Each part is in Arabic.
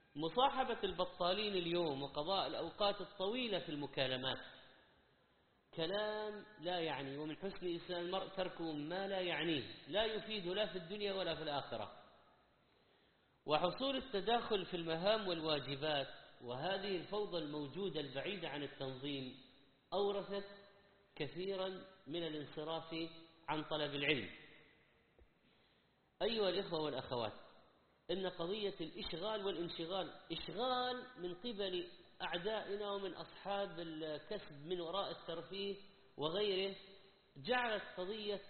مصاحبة البطالين اليوم وقضاء الأوقات الطويلة في المكالمات كلام لا يعني، ومن حسن إسلام المرء تركه ما لا يعنيه، لا يفيد لا في الدنيا ولا في الآخرة. وحصول التداخل في المهام والواجبات وهذه الفوضى الموجودة البعيدة عن التنظيم أورثت كثيرا من الانصراف عن طلب العلم. أيها الإخوة والأخوات، إن قضية الإشغال والانشغال، إشغال من قبل أعدائنا ومن أصحاب الكسب من وراء الترفيه وغيره، جعلت قضية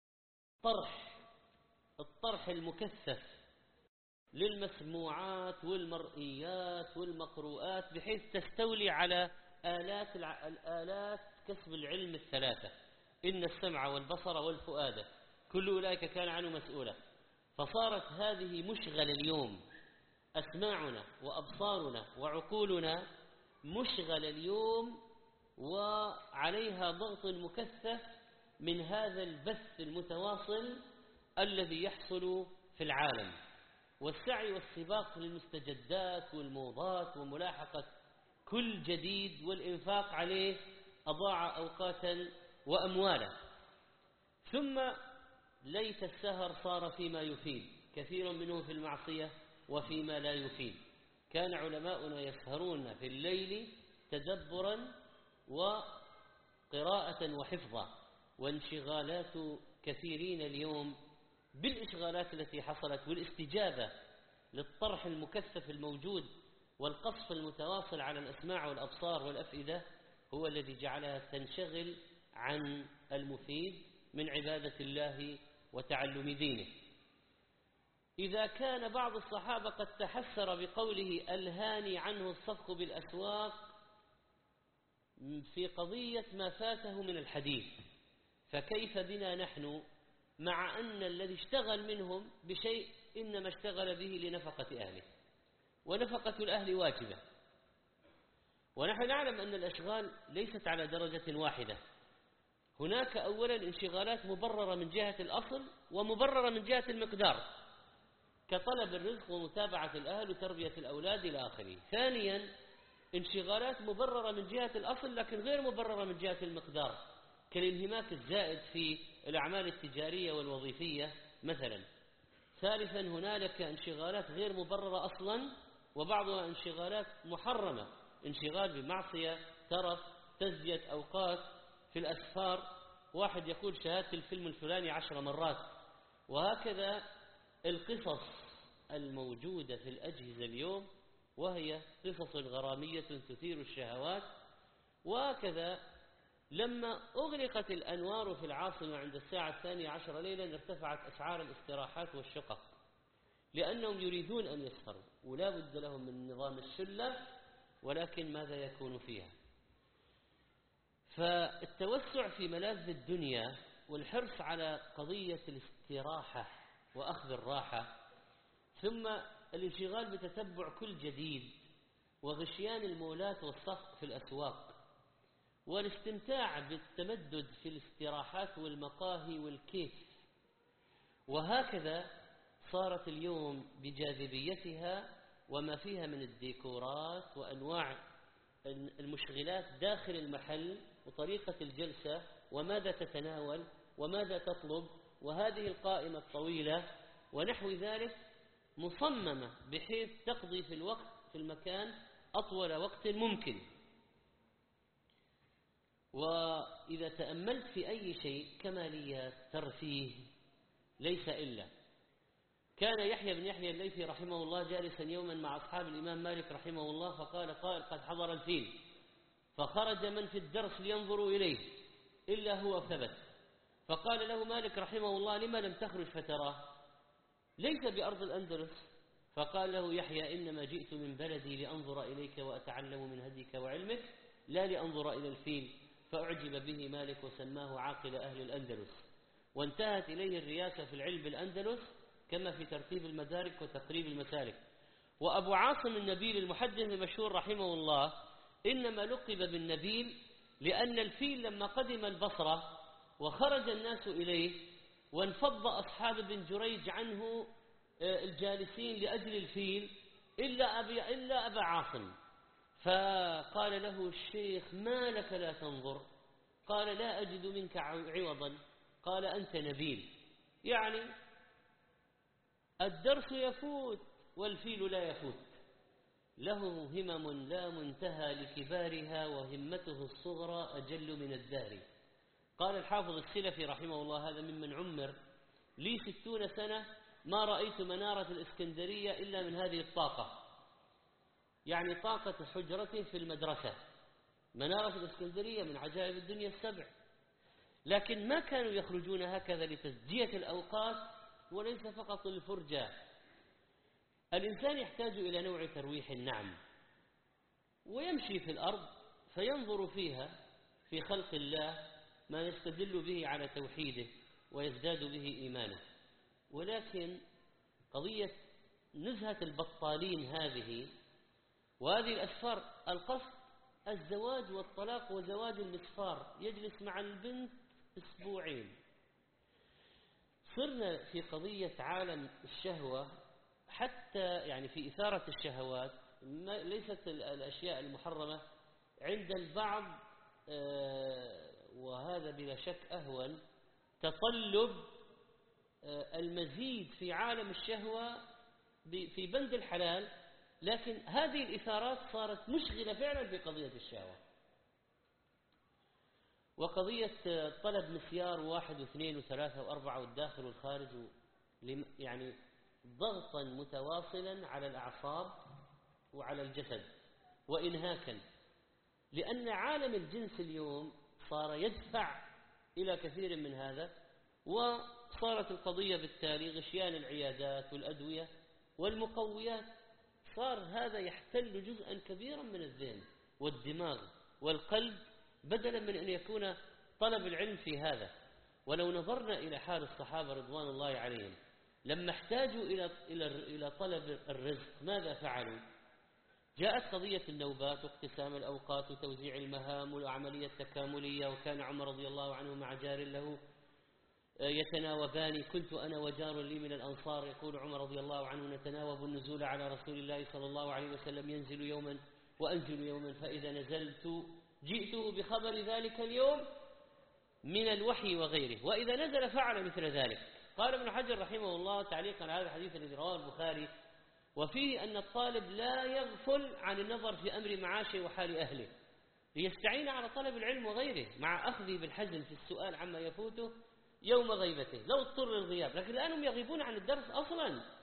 الطرح المكثف للمسموعات والمرئيات والمقروءات بحيث تستولي على الآلات كسب العلم الثلاثة: إن السمع والبصر والفؤاد كل أولئك كان عنه مسؤولا. فصارت هذه مشغلة اليوم، أسماعنا وأبصارنا وعقولنا مشغلة اليوم، وعليها ضغط مكثف من هذا البث المتواصل الذي يحصل في العالم، والسعي والسباق للمستجدات والموضات وملاحقة كل جديد والإنفاق عليه أضاع أوقاتا وأموالا. ثم ليت السهر صار فيما يفيد، كثير منه في المعصية وفيما لا يفيد. كان علماؤنا يسهرون في الليل تدبرا وقراءة وحفظا، وانشغالات كثيرين اليوم بالإشغالات التي حصلت والاستجابة للطرح المكثف الموجود والقصف المتواصل على الأسماع والأبصار والأفئدة هو الذي جعلها تنشغل عن المفيد من عبادة الله وتعلم دينه. إذا كان بعض الصحابة قد تحسر بقوله الهاني عنه الصفق بالأسواق في قضية ما فاته من الحديث، فكيف بنا نحن مع أن الذي اشتغل منهم بشيء إنما اشتغل به لنفقة أهله، ونفقة الأهل واجبة. ونحن نعلم أن الأشغال ليست على درجة واحدة. هناك أولا انشغالات مبررة من جهة الأصل ومبررة من جهة المقدار، كطلب الرزق ومتابعة الأهل وتربية الأولاد إلى آخره. ثانيا انشغالات مبررة من جهة الأصل لكن غير مبررة من جهة المقدار، كالانهماك الزائد في الأعمال التجارية والوظيفية مثلا. ثالثا هنالك انشغالات غير مبررة أصلا وبعضها انشغالات محرمة، انشغال بمعصية، ترف، تزكية أوقات في الأسفار، واحد يقول شاهدت الفيلم الفلاني 10 مرات. وهكذا القصص الموجودة في الأجهزة اليوم وهي قصص غرامية تثير الشهوات. وهكذا لما أغلقت الأنوار في العاصمة عند الساعة 12 ليلا ارتفعت أسعار الاستراحات والشقق، لأنهم يريدون أن يسهروا ولا بد لهم من نظام السلة، ولكن ماذا يكون فيها؟ فالتوسع في ملاذ الدنيا والحرص على قضية الاستراحة وأخذ الراحة، ثم الانشغال بتتبع كل جديد وغشيان المولات والصفق في الأسواق، والاستمتاع بالتمدد في الاستراحات والمقاهي والكيف. وهكذا صارت اليوم بجاذبيتها وما فيها من الديكورات وأنواع المشغلات داخل المحل وطريقة الجلسة وماذا تتناول وماذا تطلب وهذه القائمة الطويلة ونحو ذلك، مصممة بحيث تقضي في الوقت في المكان أطول وقت ممكن. وإذا تأملت في أي شيء كماليات ترفيه ليس إلا. كان يحيى بن يحيى الليثي رحمه الله جالسا يوما مع أصحاب الإمام مالك رحمه الله، فقال قائل قد حضر الفيل، فخرج من في الدرس لينظروا إليه إلا هو ثبت، فقال له مالك رحمه الله لما لم تخرج فتراه؟ ليس بأرض الأندلس. فقال له يحيى إنما جئت من بلدي لأنظر إليك وأتعلم من هديك وعلمك لا لأنظر إلى الفيل. فأعجب به مالك وسماه عاقل أهل الأندلس، وانتهت إليه الرياسة في العلم بالأندلس كما في ترتيب المدارك وتقريب المسالك. وأبو عاصم النبيل المحدث المشهور رحمه الله إنما لقب بالنبيل لأن الفيل لما قدم البصرة وخرج الناس إليه وانفض أصحاب بن جريج عنه الجالسين لأجل الفيل، إلا أبا عاصم. فقال له الشيخ: ما لك لا تنظر؟ قال: لا أجد منك عوضا. قال: أنت نبيل، يعني الدرس يفوت والفيل لا يفوت، له همم لا منتهى لكبارها وهمته الصغرى أجل من الدهر. قال الحافظ السلفي رحمه الله: هذا ممن عمر لي 60 سنة ما رأيت منارة الإسكندرية إلا من هذه الطاقة، يعني طاقة حجرته في المدرسة. منارة الإسكندرية من عجائب الدنيا السبع، لكن ما كانوا يخرجون هكذا لتسجية الأوقات وليس فقط الفرجة. الإنسان يحتاج إلى نوع ترويح، نعم، ويمشي في الأرض فينظر فيها في خلق الله ما يستدل به على توحيده ويزداد به إيمانه. ولكن قضية نزهة البطالين هذه وهذه الأسفار، القصد الزواج والطلاق وزواج المسفار، يجلس مع البنت 2 أسبوع. صرنا في قضية عالم الشهوة، حتى يعني في إثارة الشهوات ليست الأشياء المحرمة عند البعض، وهذا بلا شك أهون، تطلب المزيد في عالم الشهوة في بند الحلال، لكن هذه الإثارات صارت مشغلة فعلا في قضية الشهوة. وقضية طلب مسيار 1 و2 و3 و4 والداخل والخارج، يعني ضغطا متواصلا على الأعصاب وعلى الجسد وإنهاكا، لأن عالم الجنس اليوم صار يدفع إلى كثير من هذا، وصارت القضية بالتالي غشيان العيادات والأدوية والمقويات، صار هذا يحتل جزءا كبيرا من الذهن والدماغ والقلب، بدلا من أن يكون طلب العلم في هذا. ولو نظرنا إلى حال الصحابة رضوان الله عليهم لما احتاجوا إلى طلب الرزق ماذا فعلوا؟ جاءت قضية النوبات واقتسام الأوقات وتوزيع المهام والعملية التكاملية، وكان عمر رضي الله عنه مع جار له يتناوبان. كنت أنا وجار لي من الأنصار، يقول عمر رضي الله عنه: نتناوب النزول على رسول الله صلى الله عليه وسلم، ينزل يوما وأنزل يوما، فإذا نزلت جئته بخبر ذلك اليوم من الوحي وغيره، وإذا نزل فعل مثل ذلك. قال ابن حجر رحمه الله تعليقا على هذا الحديث الذي رواه البخاري: وفيه أن الطالب لا يغفل عن النظر في أمر معاشه وحال أهله ليستعين على طلب العلم وغيره، مع أخذه بالحزم في السؤال عما يفوته يوم غيبته لو اضطر الغياب. لكن الآن هم يغيبون عن الدرس أصلا،